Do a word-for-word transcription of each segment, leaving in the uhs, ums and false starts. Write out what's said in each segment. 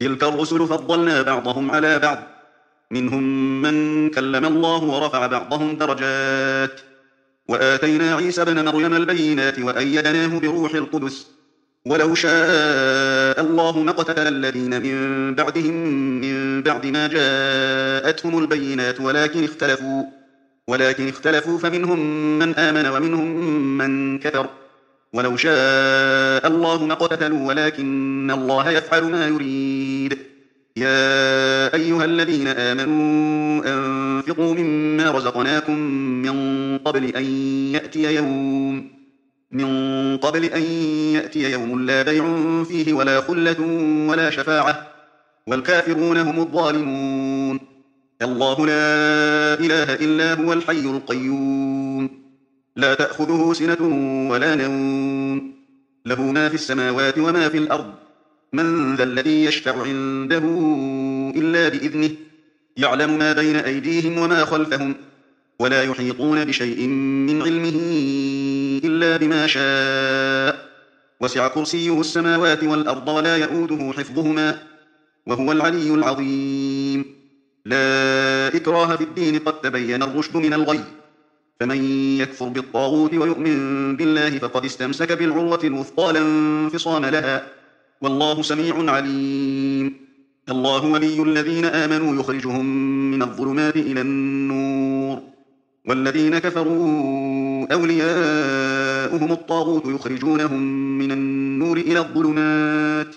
تلك الرسل فضلنا بعضهم على بعض، منهم من كلم الله ورفع بعضهم درجات، وآتينا عيسى ابن مريم البينات وأيدناه بروح القدس. ولو شاء الله ما اقتتل الذين من بعدهم من بعد ما جاءتهم البينات ولكن اختلفوا ولكن اختلفوا فمنهم من آمن ومنهم من كفر. ولو شاء الله ما اقتتلوا ولكن الله يفعل ما يريد. يا أيها الذين آمنوا أنفقوا مما رزقناكم من قبل أن يأتي يوم من قبل أن يأتي يوم لا بيع فيه ولا خلة ولا شفاعة والكافرون هم الظالمون. الله لا إله إلا هو الحي القيوم، لا تأخذه سنة ولا نوم، له ما في السماوات وما في الأرض. من ذا الذي يشفع عنده إلا بإذنه، يعلم ما بين أيديهم وما خلفهم، ولا يحيطون بشيء من علمه إلا بما شاء. وسع كرسيه السماوات والأرض ولا يؤوده حفظهما، وهو العلي العظيم. لا إكراه في الدين، قد تبين الرشد من الغي، فمن يكفر بالطاغوت ويؤمن بالله فقد استمسك بالعروة الوثقى لا انفصام لها، والله سميع عليم. الله ولي الذين آمنوا يخرجهم من الظلمات إلى النور، والذين كفروا أولياؤهم الطاغوت يخرجونهم من النور إلى الظلمات،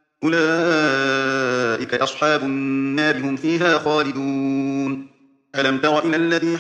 أولئك أصحاب النار هم فيها خالدون. ألم تر إلى الذي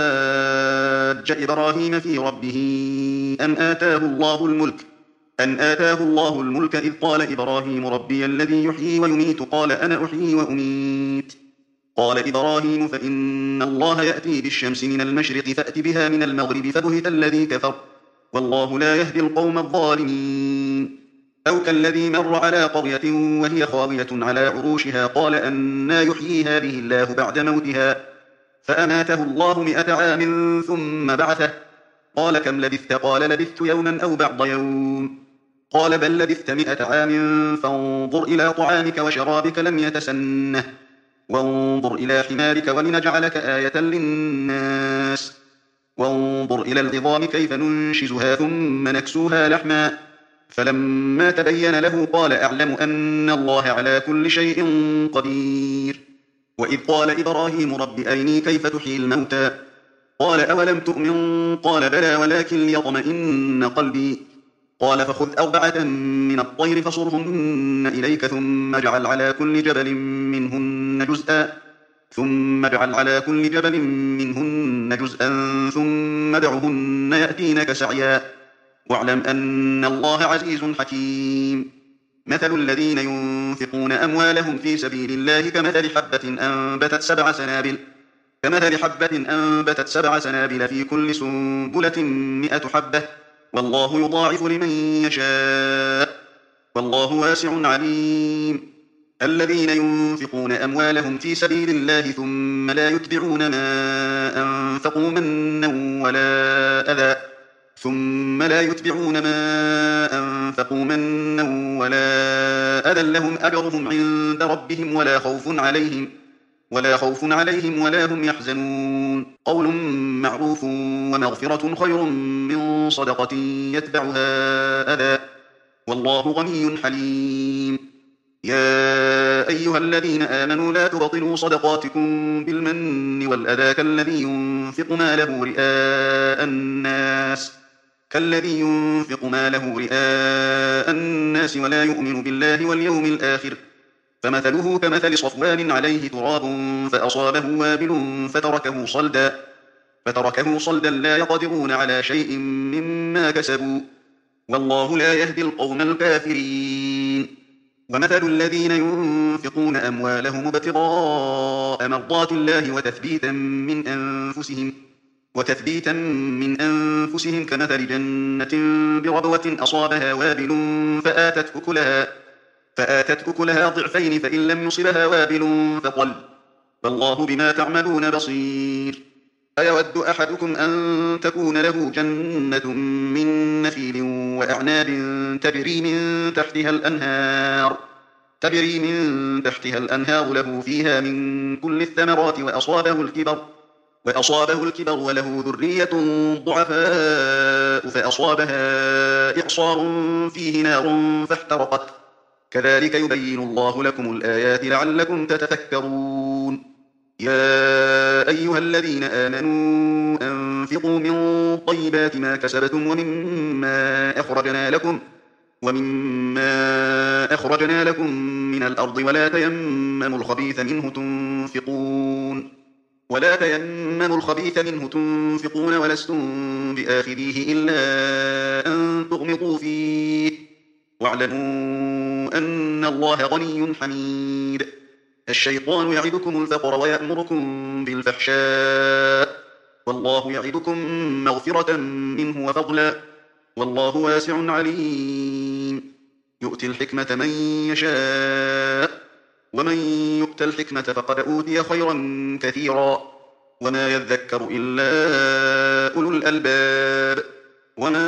حاج إبراهيم في ربه أن آتاه الله الملك أن آتاه الله الملك إذ قال إبراهيم ربي الذي يحيي ويميت قال أنا أحيي وأميت. قال إبراهيم فإن الله يأتي بالشمس من المشرق فأت بها من المغرب فبهت الذي كفر، والله لا يهدي القوم الظالمين. أو كالذي مر على قرية وهي خاوية على عروشها قال أنى يحيي هذه الله بعد موتها، فأماته الله مئة عام ثم بعثه، قال كم لبثت؟ قال لبثت يوما أو بعض يوم، قال بل لبثت مئة عام فانظر إلى طعامك وشرابك لم يتسنه، وانظر إلى حمارك ولنجعلك آية للناس، وانظر إلى العظام كيف ننشزها ثم نكسوها لحما، فلما تبين له قال أعلم أن الله على كل شيء قدير. وإذ قال إبراهيم رب أرني كيف تحيي الموتى قال أولم تؤمن قال بلى ولكن ليطمئن قلبي، قال فخذ أربعة من الطير فصرهن إليك ثم اجعل على كل جبل منهن جزءا ثم اجعل على كل جبل منهن جزءا ثم ادعهن يأتينك سعيا، واعلم أن الله عزيز حكيم. مثل الذين ينفقون أموالهم في سبيل الله كمثل حبة أنبتت سبع سنابل كمثل حبة أنبتت سبع سنابل في كل سنبلة مئة حبة، والله يضاعف لمن يشاء، والله واسع عليم. الذين ينفقون أموالهم في سبيل الله ثم لا يتبعون ما أنفقوا منا ولا أذى ثم لا يتبعون ما أنفقوا منا ولا أذى لهم أجرهم عند ربهم ولا خوف عليهم ولا خوف عليهم ولا هم يحزنون. قول معروف ومغفرة خير من صدقة يتبعها أذى، والله غني حليم. يا أيها الذين آمنوا لا تبطلوا صدقاتكم بالمن والأذى كالذي ينفق ماله رئاء الناس كالذي ينفق ماله رئاء الناس ولا يؤمن بالله واليوم الآخر، فمثله كمثل صفوان عليه تراب فأصابه وابل فتركه صلدا فتركه صلدا لا يقدرون على شيء مما كسبوا، والله لا يهدي القوم الكافرين. ومثل الذين ينفقون أموالهم ابتغاء مرضات الله وتثبيتا من أنفسهم وتثبيتا من أنفسهم كمثل جنة بربوة أصابها وابل فآتت أكلها فآتت أكلها ضعفين فإن لم يصبها وابل فطل، فالله بما تعملون بصير. أيود أحدكم أن تكون له جنة من نخيل وأعناب تجري من تحتها الأنهار تجري من تحتها الأنهار له فيها من كل الثمرات وأصابه الكبر وأصابه الكبر وله ذرية ضعفاء فأصابها إعصار فيه نار فاحترقت كذلك يبين الله لكم الآيات لعلكم تتفكرون يا أيها الذين آمنوا أنفقوا من طيبات ما كسبتم ومما أخرجنا لكم ومما أخرجنا لكم من الأرض ولا تيمموا الخبيث منه تنفقون ولا تيمموا الخبيث منه تنفقون ولستم بآخذيه إلا أن تغمضوا فيه واعلموا أن الله غني حميد الشيطان يعدكم الفقر ويأمركم بالفحشاء والله يعدكم مغفرة منه وفضلا والله واسع عليم يؤتي الحكمة من يشاء ومن يؤت الحكمة فقد أوتي خيرا كثيرا وما يذكر إلا أولو الألباب وما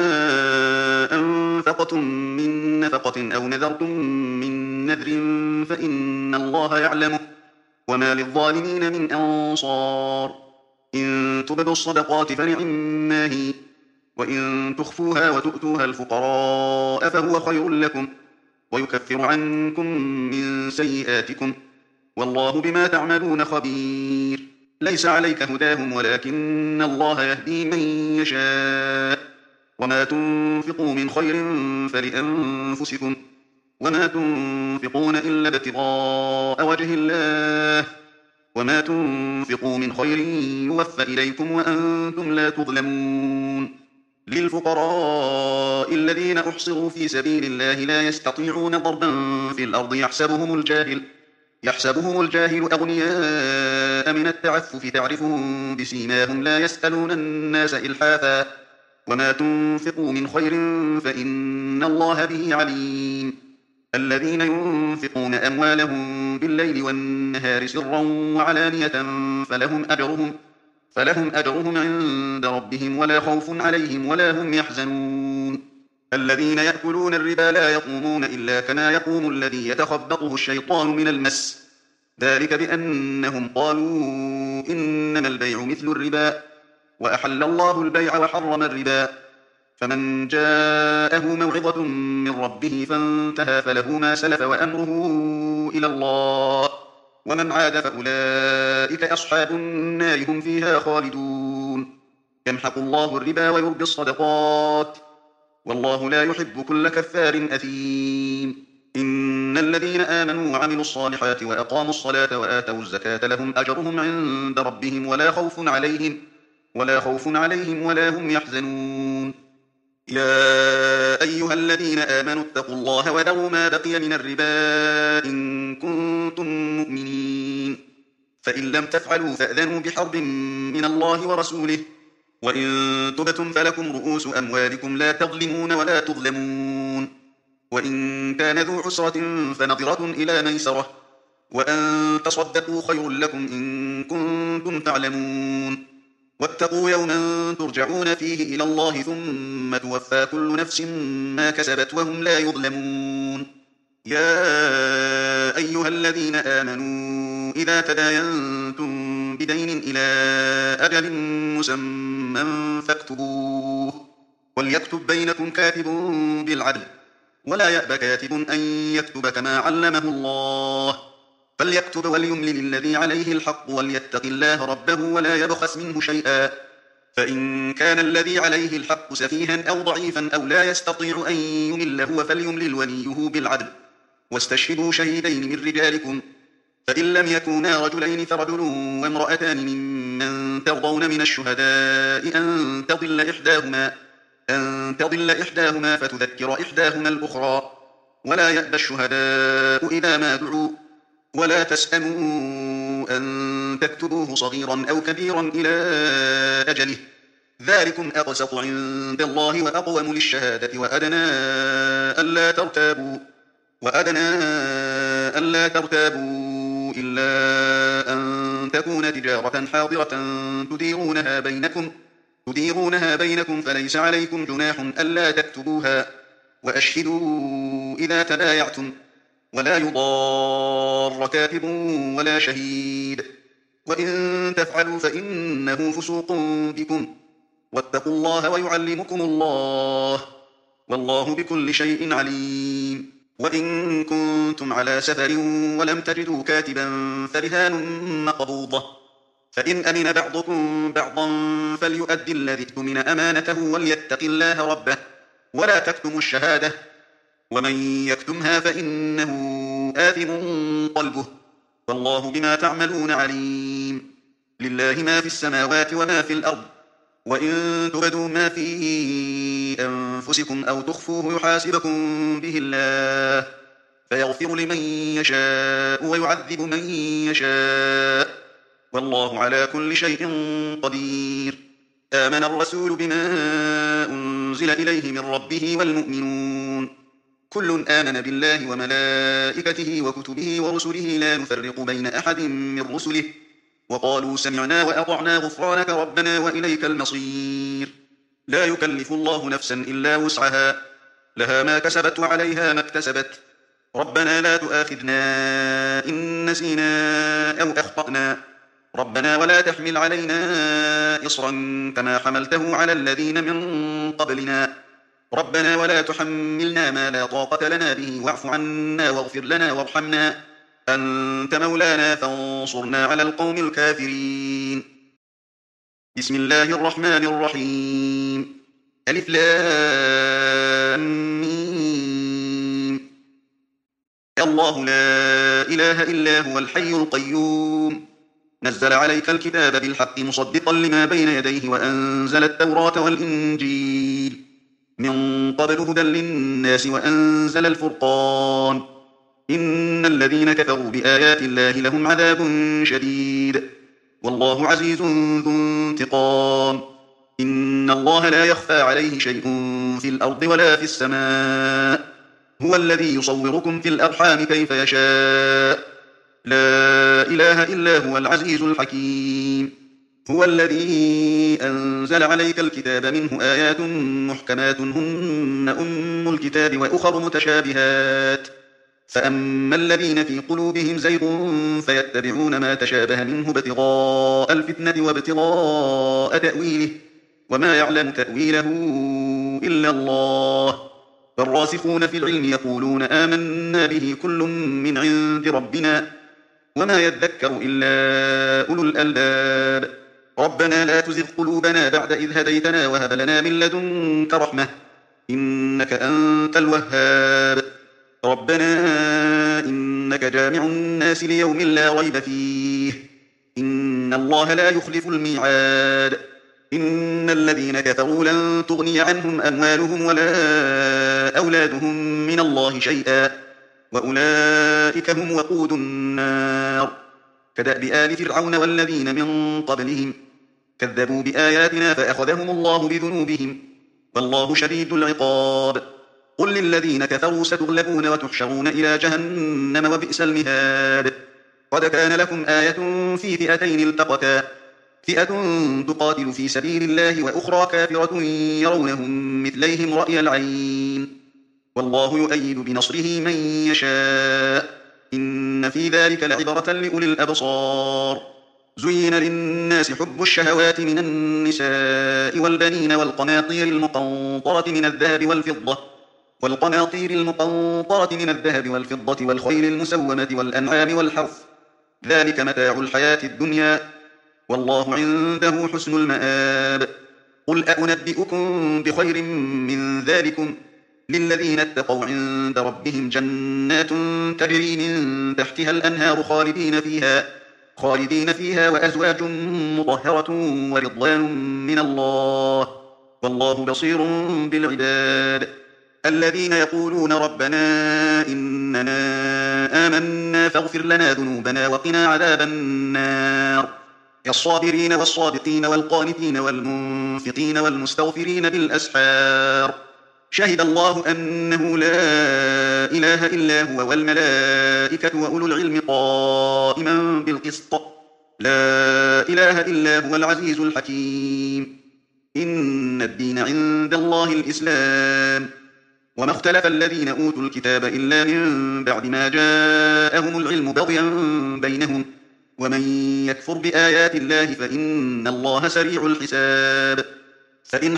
أنفقتم من نفقة أو نذرتم من نذر فإن الله يعلمه وما للظالمين من أنصار إن تبدوا الصدقات فنعما هي وإن تخفوها وتؤتوها الفقراء فهو خير لكم ويكفر عنكم من سيئاتكم والله بما تعملون خبير ليس عليك هداهم ولكن الله يهدي من يشاء وما تنفقوا من خير فلأنفسكم وما تنفقون إلا ابتغاء وجه الله وما تنفقوا من خير يوفى إليكم وأنتم لا تظلمون للفقراء الذين أحصروا في سبيل الله لا يستطيعون ضربا في الأرض يحسبهم الجاهل يحسبهم الجاهل أغنياء من التعفف تعرفهم بسيماهم لا يسألون الناس إلحافا وما تنفقوا من خير فإن الله به عليم الذين ينفقون أموالهم بالليل والنهار سرا وعلانية فلهم أجرهم فلهم أجرهم عند ربهم ولا خوف عليهم ولا هم يحزنون الذين يأكلون الربا لا يقومون إلا كما يقوم الذي يتخبطه الشيطان من المس ذلك بأنهم قالوا إنما البيع مثل الربا وأحل الله البيع وحرم الربا فمن جاءه موعظة من ربه فانتهى فله ما سلف وأمره إلى الله ومن عاد فأولئك أصحاب النار هم فيها خالدون يمحق الله الربا ويربي الصدقات والله لا يحب كل كفار أثيم إن الذين آمنوا وعملوا الصالحات وأقاموا الصلاة وآتوا الزكاة لهم أجرهم عند ربهم ولا خوف عليهم ولا خوف عليهم ولا هم يحزنون يا أيها الذين آمنوا اتقوا الله وذروا ما بقي من الربا إن كنتم مؤمنين فإن لم تفعلوا فأذنوا بحرب من الله ورسوله وإن تبتم فلكم رؤوس أموالكم لا تظلمون ولا تظلمون وإن كان ذو عسرة فنظرة إلى ميسرة وأن تصدقوا خير لكم إن كنتم تعلمون واتقوا يوما ترجعون فيه إلى الله ثم توفى كل نفس ما كسبت وهم لا يظلمون يا أيها الذين آمنوا إذا تداينتم بدين إلى أجل مسمى فاكتبوه وليكتب بينكم كاتب بالعدل ولا يأب كاتب أن يكتب كما علمه الله فليكتب وليملل الذي عليه الحق وليتق الله ربه ولا يبخس منه شيئا فإن كان الذي عليه الحق سفيها أو ضعيفا أو لا يستطيع أن يمل هو فليملل وليه بالعدل واستشهدوا شهيدين من رجالكم فإن لم يكونا رجلين فرجل وامرأتان ممن ترضون من الشهداء أن تضل إحداهما أن تضل إحداهما فتذكر إحداهما الأخرى ولا يأبى الشهداء إذا ما دعوا ولا تسأموا أن تكتبوه صغيرا أو كبيرا إلى أجله ذلكم أقسط عند الله وأقوم للشهادة وأدنى ألا ترتابوا وأدنى ألا ترتابوا إلا أن تكون تجارة حاضرة تديرونها بينكم تديرونها بينكم فليس عليكم جناح ألا تكتبوها وأشهدوا إذا تبايعتم ولا يضار كاتب ولا شهيد، وإن تفعلوا فإنه فسوق بكم، واتقوا الله ويعلمكم الله، والله بكل شيء عليم. وإن كنتم على سفر ولم تجدوا كاتبا فرهان مقبوضة، فإن أمن بعضكم بعضا فليؤدي الذي اؤتمن أمانته وليتق الله ربه ولا تكتموا الشهادة، ومن يكتمها فإنه آثم قلبه، والله بما تعملون عليم. لله ما في السماوات وما في الأرض، وإن تبدوا ما في أنفسكم أو تخفوه يحاسبكم به الله، فيغفر لمن يشاء ويعذب من يشاء، والله على كل شيء قدير. آمن الرسول بما أنزل إليه من ربه والمؤمنون كل آمن بالله وملائكته وكتبه ورسله لا نفرق بين أحد من رسله، وقالوا سمعنا وأطعنا غفرانك ربنا وإليك المصير. لا يكلف الله نفسا إلا وسعها، لها ما كسبت وعليها ما اكتسبت، ربنا لا تؤاخذنا إن نسينا أو أخطأنا، ربنا ولا تحمل علينا إصرا كما حملته على الذين من قبلنا، ربنا ولا تحملنا ما لا طاقة لنا به واعف عنا واغفر لنا وارحمنا، أنت مولانا فانصرنا على القوم الكافرين. بسم الله الرحمن الرحيم. ألف لام ميم. الله لا إله إلا هو الحي القيوم، نزل عليك الكتاب بالحق مصدقا لما بين يديه وأنزل التوراة والإنجيل من قبل هدى للناس وأنزل الفرقان، إن الذين كفروا بآيات الله لهم عذاب شديد، والله عزيز ذو انتقام. إن الله لا يخفى عليه شيء في الأرض ولا في السماء، هو الذي يصوركم في الأرحام كيف يشاء، لا إله إلا هو العزيز الحكيم. هو الذي أنزل عليك الكتاب منه آيات محكمات هن أم الكتاب وأخر متشابهات، فأما الذين في قلوبهم زيغ فيتبعون ما تشابه منه ابتغاء الفتنة وابتغاء تأويله، وما يعلم تأويله إلا الله، فالراسخون في العلم يقولون آمنا به كل من عند ربنا، وما يذكر إلا أولو الألباب. ربنا لا تزغ قلوبنا بعد إذ هديتنا وهب لنا من لدنك رحمة إنك أنت الوهاب. ربنا إنك جامع الناس ليوم لا ريب فيه، إن الله لا يخلف الميعاد. إن الذين كفروا لن تغني عنهم أموالهم ولا أولادهم من الله شيئا، وأولئك هم وقود النار. كدأب آل فرعون والذين من قبلهم كذبوا بآياتنا فأخذهم الله بذنوبهم، والله شديد العقاب. قل للذين كفروا ستغلبون وتحشرون إلى جهنم وبئس المهاد. قد كان لكم آية في فئتين التقتا، فئة تقاتل في سبيل الله وأخرى كافرة يرونهم مثليهم رأي العين، والله يؤيد بنصره من يشاء، إن في ذلك لعبرة لأولي الأبصار. زين للناس حب الشهوات من النساء والبنين والقناطير المقنطرة من الذهب والفضة والقناطير المقنطرة من الذهب والفضة والخيل المسومة والأنعام والحرث، ذلك متاع الحياة الدنيا، والله عنده حسن المآب. قل أنبئكم بخير من ذلكم للذين اتقوا عند ربهم جنات تجري من تحتها الأنهار خالدين فيها خالدين فيها وأزواج مطهرة ورضوان من الله، والله بصير بالعباد. الذين يقولون ربنا إننا آمنا فاغفر لنا ذنوبنا وقنا عذاب النار، الصابرين والصادقين والقانتين والمنفقين والمستغفرين بالأسحار. شهد الله أنه لا إله إلا هو والملائكة وأولو العلم قائما بالقسط، لا إله إلا هو العزيز الحكيم. إن الدين عند الله الإسلام، وما اختلف الذين أوتوا الكتاب إلا من بعد ما جاءهم العلم بغيا بينهم ومن يكفر بآيات الله فإن الله سريع الحساب فإن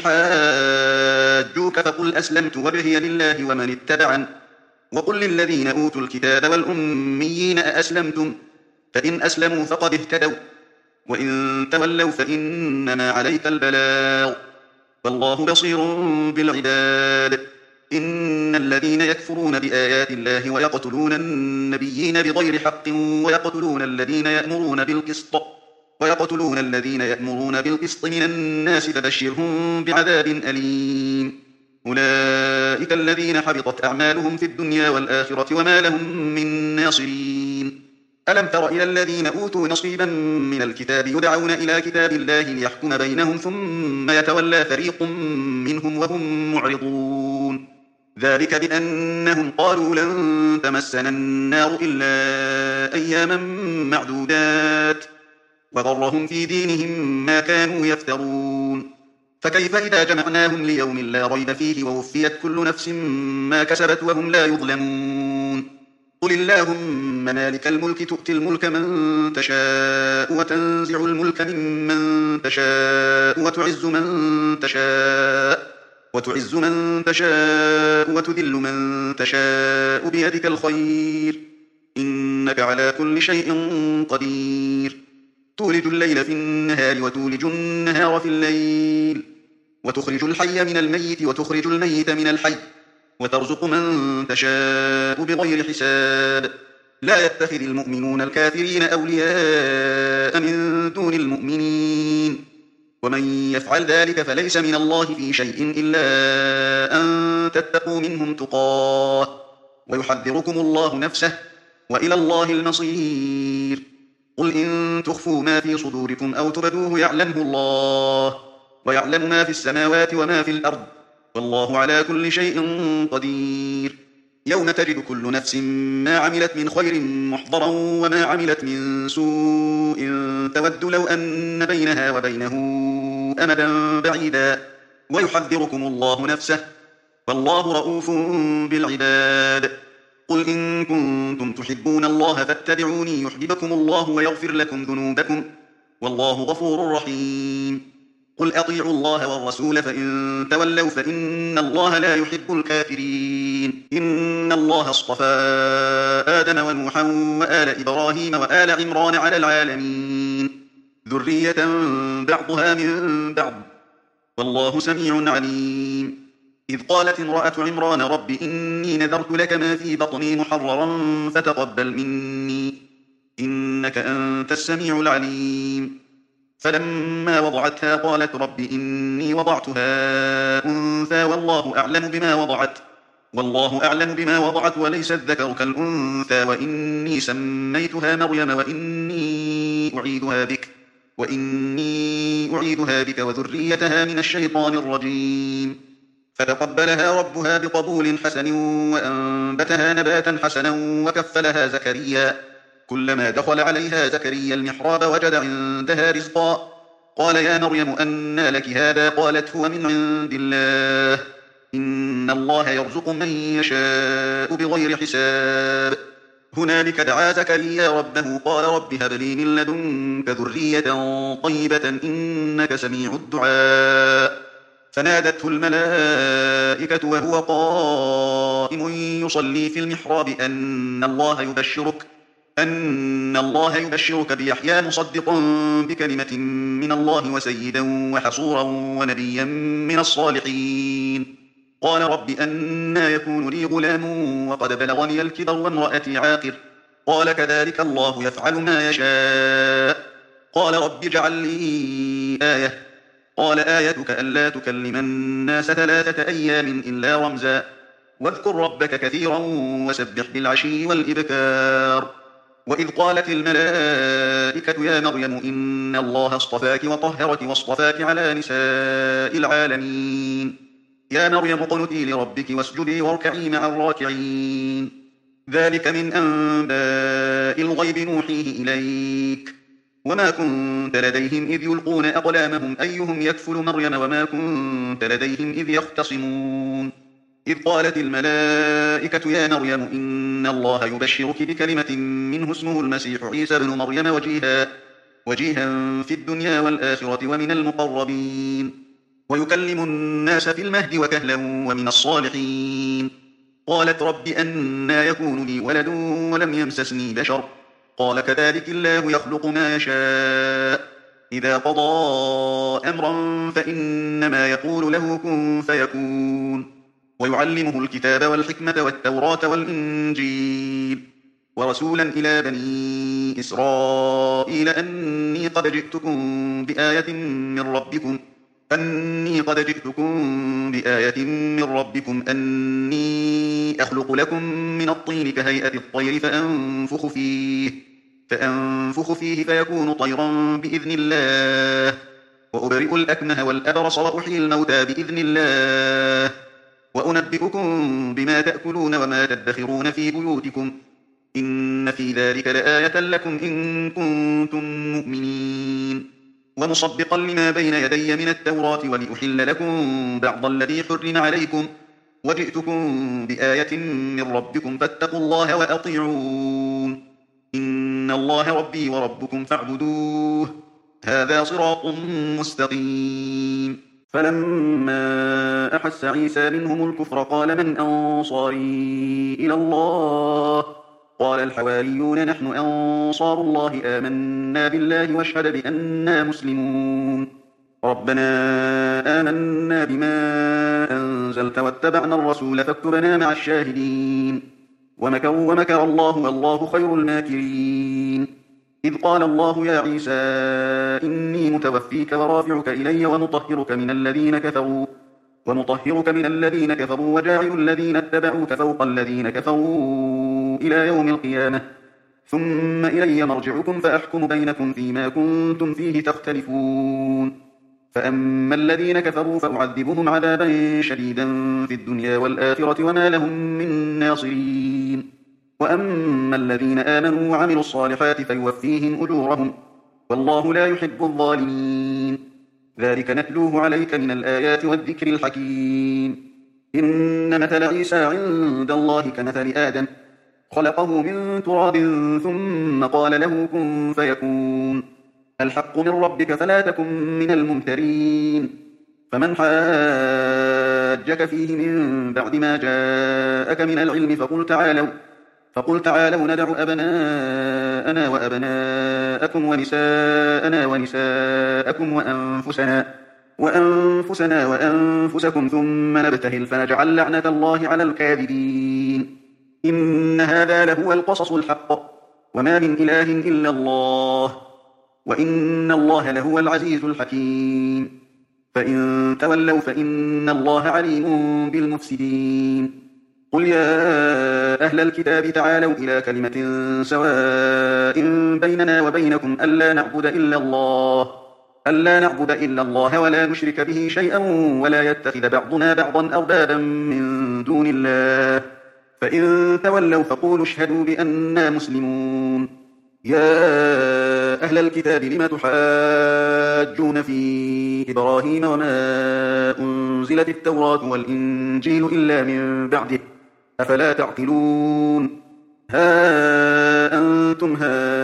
حاجوك فقل أسلمت وجهي لله ومن اتبعن وقل للذين أوتوا الكتاب والأميين أأسلمتم فإن أسلموا فقد اهتدوا وإن تولوا فإنما عليك البلاغ والله بصير بالعباد إن الذين يكفرون بآيات الله ويقتلون النبيين بغير حق ويقتلون الذين يأمرون بالقسط ويقتلون الذين يأمرون بالقسط من الناس فبشرهم بعذاب أليم أولئك الذين حبطت أعمالهم في الدنيا والآخرة وما لهم من ناصرين ألم تر إلى الذين أوتوا نصيبا من الكتاب يدعون إلى كتاب الله ليحكم بينهم ثم يتولى فريق منهم وهم معرضون ذلك بأنهم قالوا لن تمسنا النار إلا أياما معدودات وغرهم في دينهم ما كانوا يفترون فكيف إذا جمعناهم ليوم لا ريب فيه ووفيت كل نفس ما كسبت وهم لا يظلمون قل اللهم مالك الملك تؤتي الملك من تشاء وتنزع الملك ممن تشاء وتعز من تشاء وتعز من تشاء وتذل من تشاء بيدك الخير إنك على كل شيء قدير تولج الليل في النهار وتولج النهار في الليل وتخرج الحي من الميت وتخرج الميت من الحي وترزق من تشاء بغير حساب لا يتخذ المؤمنون الكافرين أولياء من دون المؤمنين ومن يفعل ذلك فليس من الله في شيء إلا أن تتقوا منهم تقاه ويحذركم الله نفسه وإلى الله المصير قل إن تخفوا ما في صدوركم أو تبدوه يعلمه الله ويعلم ما في السماوات وما في الأرض والله على كل شيء قدير يوم تجد كل نفس ما عملت من خير محضرا وما عملت من سوء تود لو أن بينها وبينه أمدا بعيدا ويحذركم الله نفسه والله رؤوف بالعباد قل إن كنتم تحبون الله فاتبعوني يحببكم الله ويغفر لكم ذنوبكم والله غفور رحيم قل أطيعوا الله والرسول فإن تولوا فإن الله لا يحب الكافرين إن الله اصطفى آدم ونوحا وآل إبراهيم وآل عمران على العالمين ذرية بعضها من بعض والله سميع عليم إذ قالت امرأة عمران رب إني نذرت لك ما في بطني محررا فتقبل مني إنك أنت السميع العليم فلما وضعتها قالت رب إني وضعتها أنثى والله أعلم بما وضعت والله أعلم بما وضعت وليس الذكر كالأنثى وإني سميتها مريم وإني أعيدها بك وإني أعيدها بك وذريتها من الشيطان الرجيم فتقبلها ربها بقبول حسن وأنبتها نباتا حسنا وكفلها زكريا كلما دخل عليها زكريا المحراب وجد عندها رزقا قال يا مريم أنى لك هذا قالت هو من عند الله إن الله يرزق من يشاء بغير حساب هنالك دعا زكريا ربه قال رب هب لي من لدنك ذرية طيبة إنك سميع الدعاء فنادته الملائكة وهو قائم يصلي في المحراب أن الله يبشرك أن الله يبشرك بيحيى مصدقا بكلمة من الله وسيدا وحصورا ونبيا من الصالحين قال رب أنى يكون لي غلام وقد بلغني الكبر وامرأتي عاقر قال كذلك الله يفعل ما يشاء قال رب اجعل لي آية قال آيتك ألا تكلم الناس ثلاثة أيام إلا رمزا واذكر ربك كثيرا وسبح بالعشي والإبكار وإذ قالت الملائكة يا مريم إن الله اصطفاك وطهرك واصطفاك على نساء العالمين يا مريم اقنتي لربك واسجدي واركعي مع الراكعين ذلك من أنباء الغيب نوحيه إليك وما كنت لديهم إذ يلقون أقلامهم أيهم يكفل مريم وما كنت لديهم إذ يختصمون إذ قالت الملائكة يا مريم إن الله يبشرك بكلمة منه اسمه المسيح عيسى بن مريم وجيها, وجيها في الدنيا والآخرة ومن المقربين ويكلم الناس في المهد وكهلا ومن الصالحين. قالت رب أنى يكون لي ولد ولم يمسسني بشر قال كذلك الله يخلق ما يشاء إذا قضى أمرا فإنما يقول له كن فيكون. ويعلمه الكتاب والحكمة والتوراة والإنجيل ورسولا إلى بني إسرائيل أني قد جئتكم بآية من ربكم أني قد جئتكم بآية من ربكم أني أخلق لكم من الطين كهيئة الطير فأنفخ فيه فأنفخ فيه فيكون طيرا بإذن الله وأبرئ الأكمه والأبرص وأحيي الموتى بإذن الله وأنبئكم بما تأكلون وما تدخرون في بيوتكم إن في ذلك لآية لكم إن كنتم مؤمنين. ومصدقا لما بين يدي من التوراة ولأحل لكم بعض الذي حرم عليكم وجئتكم بآية من ربكم فاتقوا الله وأطيعون إن الله ربي وربكم فاعبدوه هذا صراط مستقيم. فلما أحس عيسى منهم الكفر قال من أنصاري إلى الله قال الحواريون نحن أنصار الله آمنا بالله واشهد بأننا مسلمون. ربنا آمنا بما أنزلت واتبعنا الرسول فاكتبنا مع الشاهدين. ومكروا ومكر الله والله خير الماكرين. إذ قال الله يا عيسى إني متوفيك ورافعك إلي ومطهرك من الذين كفروا ومطهرك من الذين كفروا وجاعل الذين اتبعوك فوق الذين كفروا إلى يوم القيامة ثم إلي مرجعكم فأحكم بينكم فيما كنتم فيه تختلفون. فأما الذين كفروا فأعذبهم عذابا شديدا في الدنيا والآخرة وما لهم من ناصرين. وأما الذين آمنوا وعملوا الصالحات فيوفيهم أجورهم والله لا يحب الظالمين. ذلك نتلوه عليك من الآيات والذكر الحكيم. إن مثل عيسى عند الله كمثل آدم خلقه من تراب ثم قال له كن فيكون. الحق من ربك فلا تكن من الممترين. فمن حاجك فيه من بعد ما جاءك من العلم فقل تعالوا فقل تعالوا ندع أبناءنا وأبناءكم ونساءنا ونساءكم وأنفسنا وأنفسنا وأنفسكم ثم نبتهل فنجعل لعنة الله على الكاذبين. إن هذا لهو القصص الحق وما من إله إلا الله وإن الله لهو العزيز الحكيم. فإن تولوا فإن الله عليم بالمفسدين. قل يا أهل الكتاب تعالوا إلى كلمة سواء بيننا وبينكم ألا نعبد إلا الله ألا نعبد إلا الله ولا نشرك به شيئا ولا يتخذ بعضنا بعضا أربابا من دون الله فإن تولوا فقولوا اشهدوا بأننا مسلمون. يا أهل الكتاب لم تحاجون في إبراهيم وما أنزلت التوراة والإنجيل إلا من بعده أفلا تعقلون. ها أنتم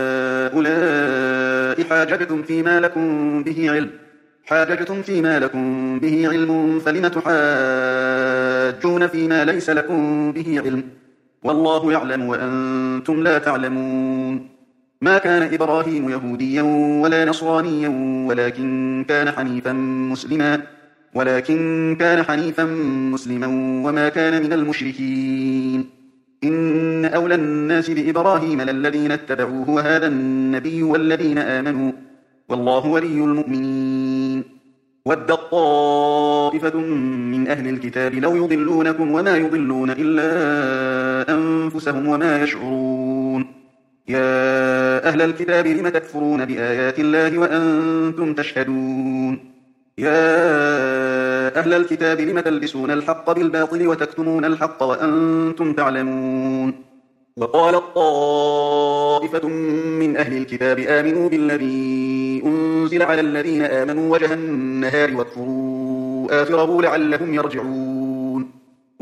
هؤلاء حاججتم فيما لكم به علم حاججتم فيما لكم به علم فلم تحاجون فيما ليس لكم به علم والله يعلم وأنتم لا تعلمون. ما كان إبراهيم يهوديا ولا نصرانيا ولكن كان حنيفا مسلما ولكن كان حنيفا مسلما وما كان من المشركين. إن أولى الناس بإبراهيم للذين اتبعوه وهذا النبي والذين آمنوا والله ولي المؤمنين. ودت طائفة من أهل الكتاب لو يضلونكم وما يضلون إلا أنفسهم وما يشعرون. يا أهل الكتاب لم تكفرون بآيات الله وأنتم تشهدون. يا أهل الكتاب لم تلبسون الحق بالباطل وتكتمون الحق وأنتم تعلمون. وقالت طائفة من أهل الكتاب آمنوا بالذي أنزل على الذين آمنوا وجه النهار واكفروا آخره لعلهم يرجعون.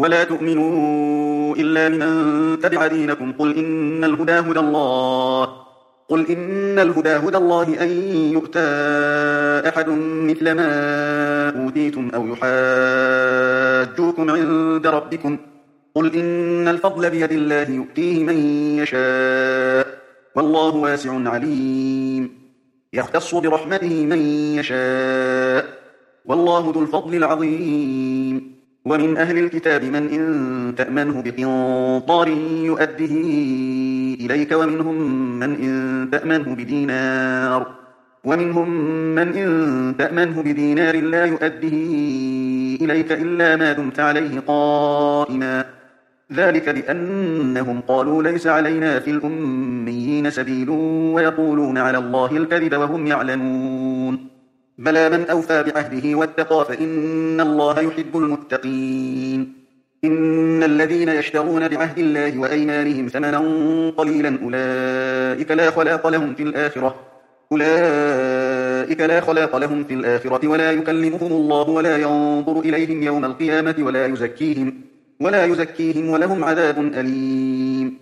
ولا تؤمنوا إلا لمن تبع دينكم قل إن الهدى هدى الله قل إن الهدى هدى الله أن يؤتى أحد مثل ما أوتيتم أو يحاجوكم عند ربكم قل إن الفضل بيد الله يؤتيه من يشاء والله واسع عليم يختص برحمته من يشاء والله ذو الفضل العظيم ومن أهل الكتاب من إن تأمنه بقنطار يؤده إليك ومنهم من إن تأمنه بدينار ومنهم من إن تأمنه بدينار لا يؤده إليك إلا ما دمت عليه قائما ذلك بأنهم قالوا ليس علينا في الأميين سبيل ويقولون على الله الكذب وهم يعلمون بلى من أوفى بعهده واتقى فإن الله يحب المتقين إن الذين يشترون بعهد الله وأيمانهم ثمنا قليلا أولئك لا خلاق لهم في الآخرة أولئك لا خلاق لهم في الآخرة ولا يكلمهم الله ولا ينظر إليهم يوم القيامة ولا يزكيهم ولا يزكيهم ولهم عذاب أليم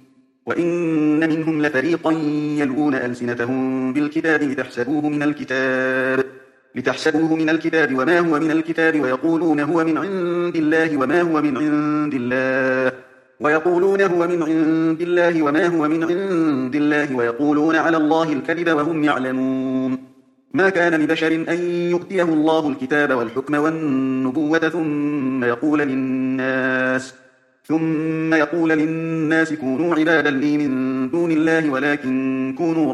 وإن منهم لفريقا يلؤون ألسنتهم بالكتاب لتحسبوه من الكتاب لتحسبوه من الكتاب وما هو من الكتاب ويقولون هو من عند الله وما هو من عند الله ويقولون هو من عند الله وما هو من عند الله ويقولون على الله الكذب وهم يعلمون ما كان لبشر أن يؤتيه الله الكتاب والحكم والنبوة ثم يقول للناس ثم يقول للناس كونوا عبادا لي من دون الله ولكن كونوا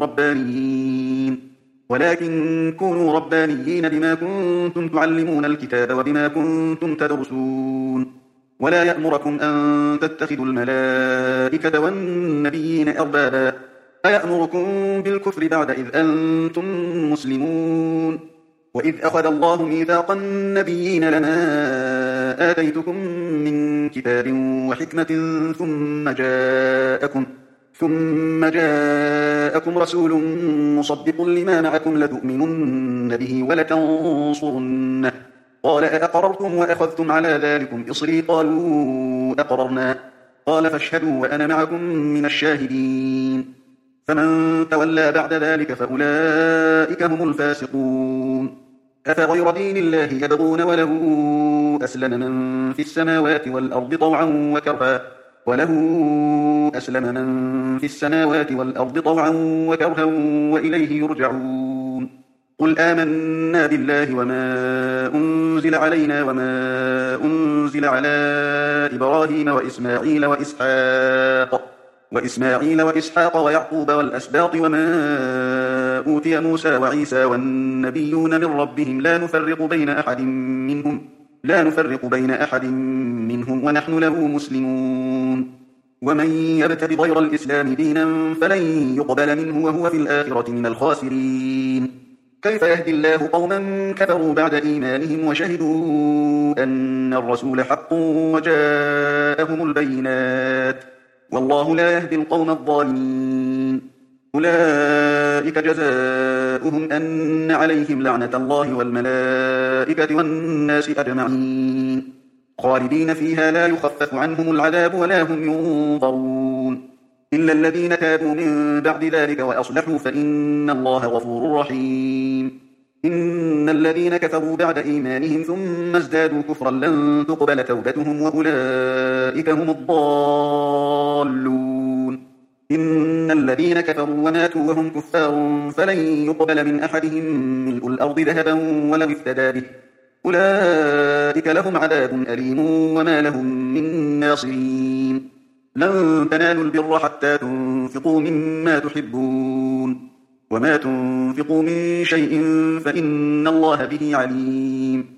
ربانيين ولكن كونوا ربانيين بما كنتم تعلمون الكتاب وبما كنتم تدرسون ولا يأمركم أن تتخذوا الملائكة والنبيين أربابا أيأمركم بالكفر بعد إذ أنتم مسلمون وإذ أخذ الله ميثاق النبيين لما آتيتكم من كتاب وحكمة ثم جاءكم ثم جاءكم رسول مصدق لما معكم لتؤمنن به ولتنصرنه قال أأقررتم وأخذتم على ذلكم إصري قالوا أقررنا قال فاشهدوا وأنا معكم من الشاهدين فمن تولى بعد ذلك فأولئك هم الفاسقون أفغير دين الله يبغون وله أسلم من في السماوات والأرض طوعا وكرها وله أسلم من في السماوات والأرض طوعا وكرها وإليه يرجعون قل آمنا بالله وما أنزل علينا وما أنزل على إبراهيم وإسماعيل وإسحاق وإسماعيل وإسحاق ويعقوب والأسباط وما أوتي موسى وعيسى والنبيون من ربهم لا نفرق بين أحد منهم لا نفرق بين أحد منهم ونحن له مسلمون ومن يبتغ غير الإسلام دينا فلن يقبل منه وهو في الآخرة من الخاسرين كيف يهدي الله قوما كفروا بعد إيمانهم وشهدوا أن الرسول حق وجاءهم البينات والله لا يهدي القوم الظالمين أولئك جزاؤهم أن عليهم لعنة الله والملائكة والناس أجمعين خالدين فيها لا يخفف عنهم العذاب ولا هم ينظرون إلا الذين تابوا من بعد ذلك وأصلحوا فإن الله غفور رحيم إن الذين كفروا بعد إيمانهم ثم ازدادوا كفرا لن تقبل توبتهم وأولئك هم الضالون إن الذين كفروا وماتوا وهم كفار فلن يقبل من أحدهم ملء الأرض ذهبا ولو افتدى به أولئك لهم عذاب أليم وما لهم من ناصرين لن تنالوا البر حتى تنفقوا مما تحبون وما تنفقوا من شيء فإن الله به عليم